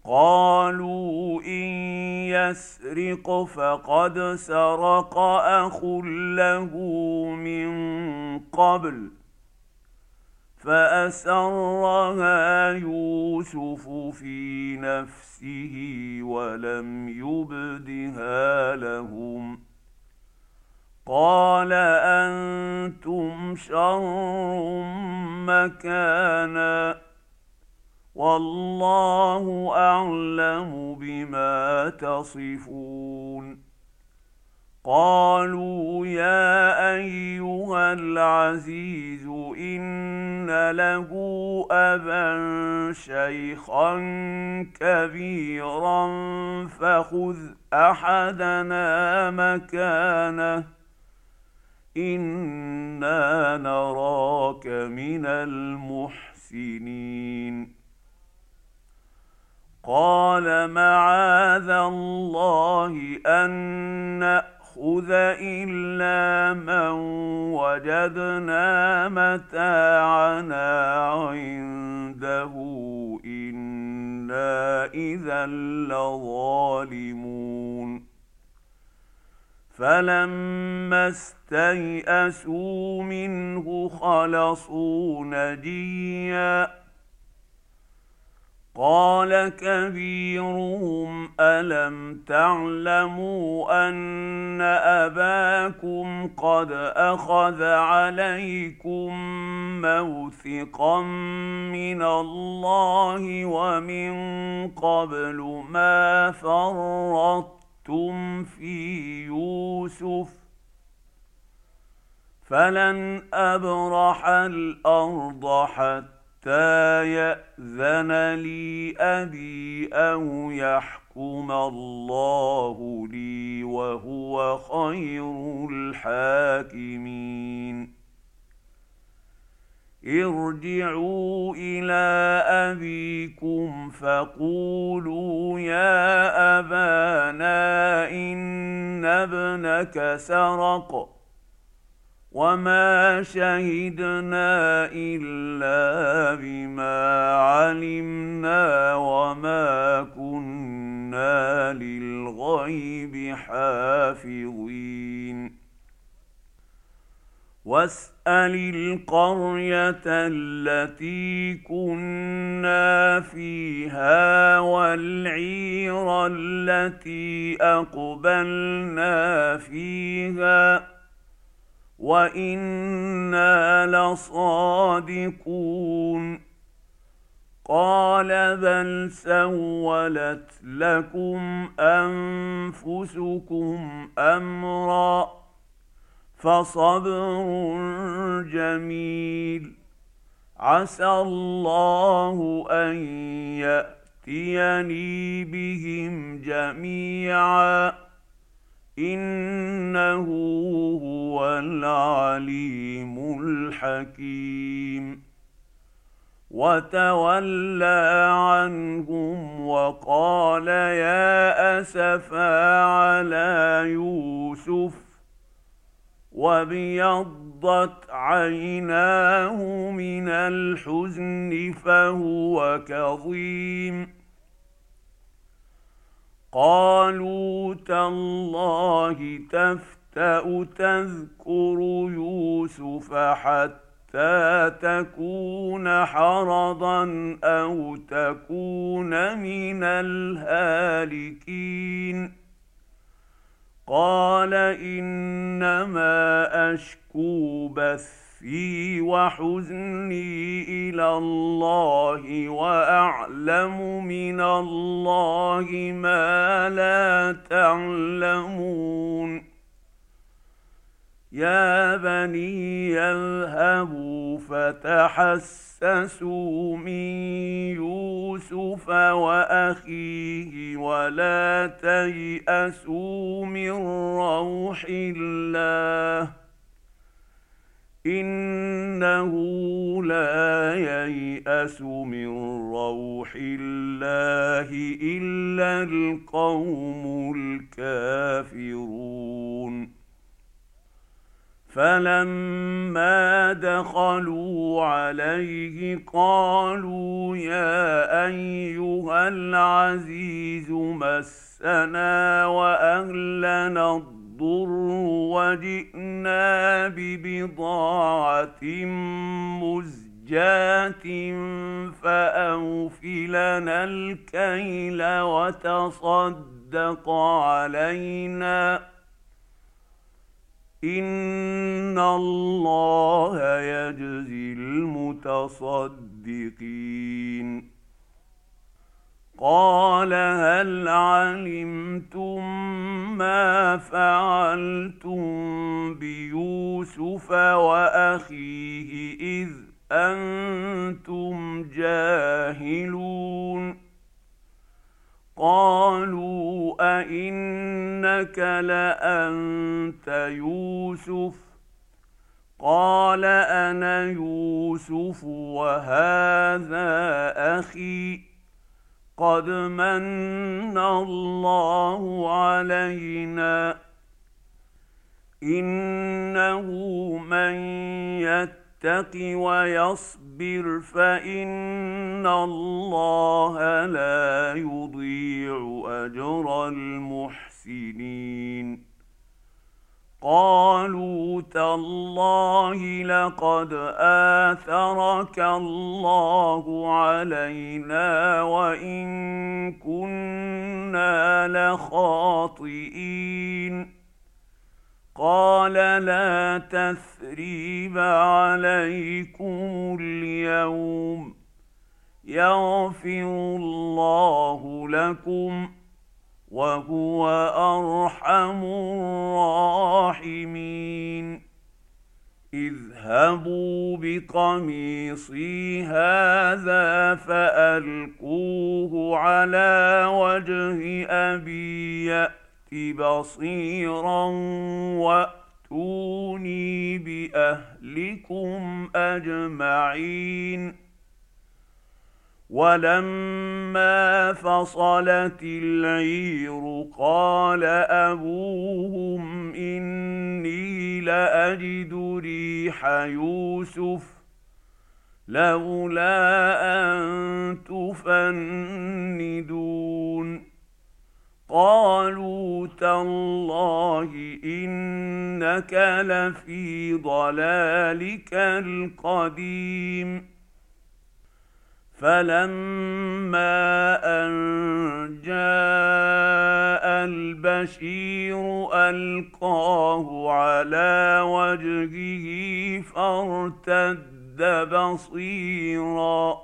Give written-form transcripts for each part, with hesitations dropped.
قالوا إن يسرق فقد سرق أخ له من قبل فأسرها يوسف في نفسه ولم يبدها لهم. قال أنتم شر مكانا والله أعلم بما تصفون. قالوا يا أيها العزيز إن له أبا شيخا كبيرا فخذ أحدنا مكانه إنا نراك من المحسنين. قال معاذ الله أن نأخذ إلا من وجدنا متاعنا عنده إنا إذا لظالمون. فلما استيئسوا منه خلصوا نجيا. قال كبيرهم ألم تعلموا أن أباكم قد أخذ عليكم موثقا من الله ومن قبل ما فرطتم في يوسف فلن أبرح الأرض حتى يأذن لي أبي أو يحكم الله لي وهو خير الحاكمين. ارجعوا إلى أبيكم فقولوا يا أبانا إن ابنك سرق وما شهدنا إلا بما علمنا وما كنا للغيب حافظين. واسأل القرية التي كنا فيها والعير التي أقبلنا فيها وإنا لصادقون. قال بل سولت لكم أنفسكم أمرا فصبر جميل عسى الله أن يأتيني بهم جميعا إنه هو العليم الحكيم. وتولى عنهم وقال يا أسفا على يوسف وابيضت عيناه من الحزن فهو كظيم. قالوا تالله تفتأ تذكر يوسف حتى تكون حرضا أو تكون من الهالكين. قال إنما أشكو بثي وحزني إلى الله وأعلم من الله ما لا تعلمون. يا بني يذهبوا فتحسسوا من يوسف وأخيه ولا تيأسوا من روح الله إنه لا ييأس من روح الله إلا القوم الكافرون. فلما دخلوا عليه قالوا يا أيها العزيز مسنا وأهلنا الضر وجئنا ببضاعة مزجاة فأوف لنا الكيل وتصدق علينا إن الله يجزي المتصدقين. قال هل علمتم ما فعلتم بيوسف وأخيه إذ أنتم جاهلون؟ قالوا أئنك لأنت يوسف؟ قال أنا يوسف وهذا أخي قد من الله علينا إنه من يتق ويصبر فإن الله لا يضيع أجر المحسنين. قالوا تالله لقد آثرك الله علينا وإن كنا لخاطئين. قال لا تثريب عليكم اليوم يغفر الله لكم وهو أرحم الراحمين. اذهبوا بقميصي هذا فألقوه على وجه أبي يأت بصيرا وأتوني بأهلكم أجمعين. ولما فصلت العير قال أبوهم إني لأجد ريح يوسف لولا أن تفندون. قالوا تالله إنك لفي ضلالك القديم. فلما أن جاء البشير ألقاه على وجهه فارتد بصيرا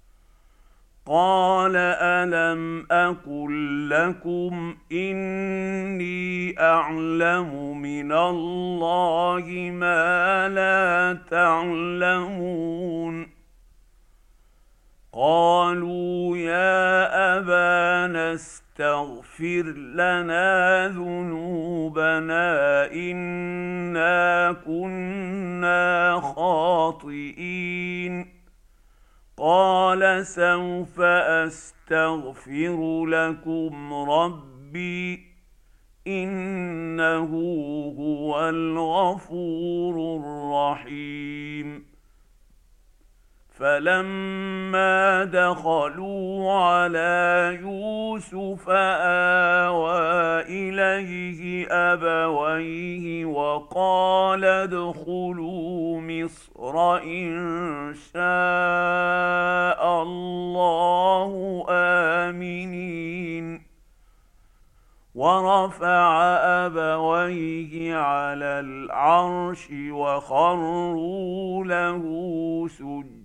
قال ألم أقل لكم إني أعلم من الله ما لا تعلمون. قالوا يا أبانا استغفر لنا ذنوبنا إنا كنا خاطئين. قال سوف أستغفر لكم ربي إنه هو الغفور الرحيم. فلما دخلوا على يوسف آوى إليه أبويه وقال ادخلوا مصر إن شاء الله آمنين. ورفع أبويه على العرش وخروا له سجدا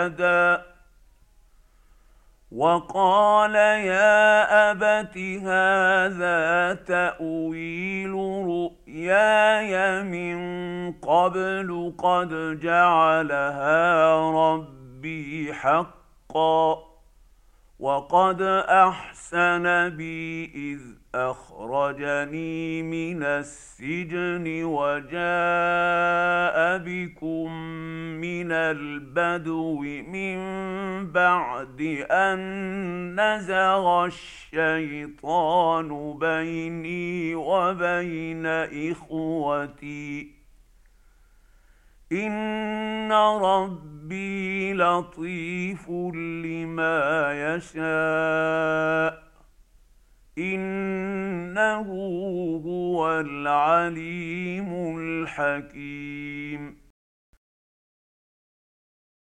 وقال يا أبت هذا تأويل رؤياي من قبل قد جعلها ربي حقا وقد أحسن بي إذ أخرجني من السجن وجاء بكم من البدو من بعد أن نزغ الشيطان بيني وبين إخوتي ان ربي لطيف لما يشاء انه هو العليم الحكيم.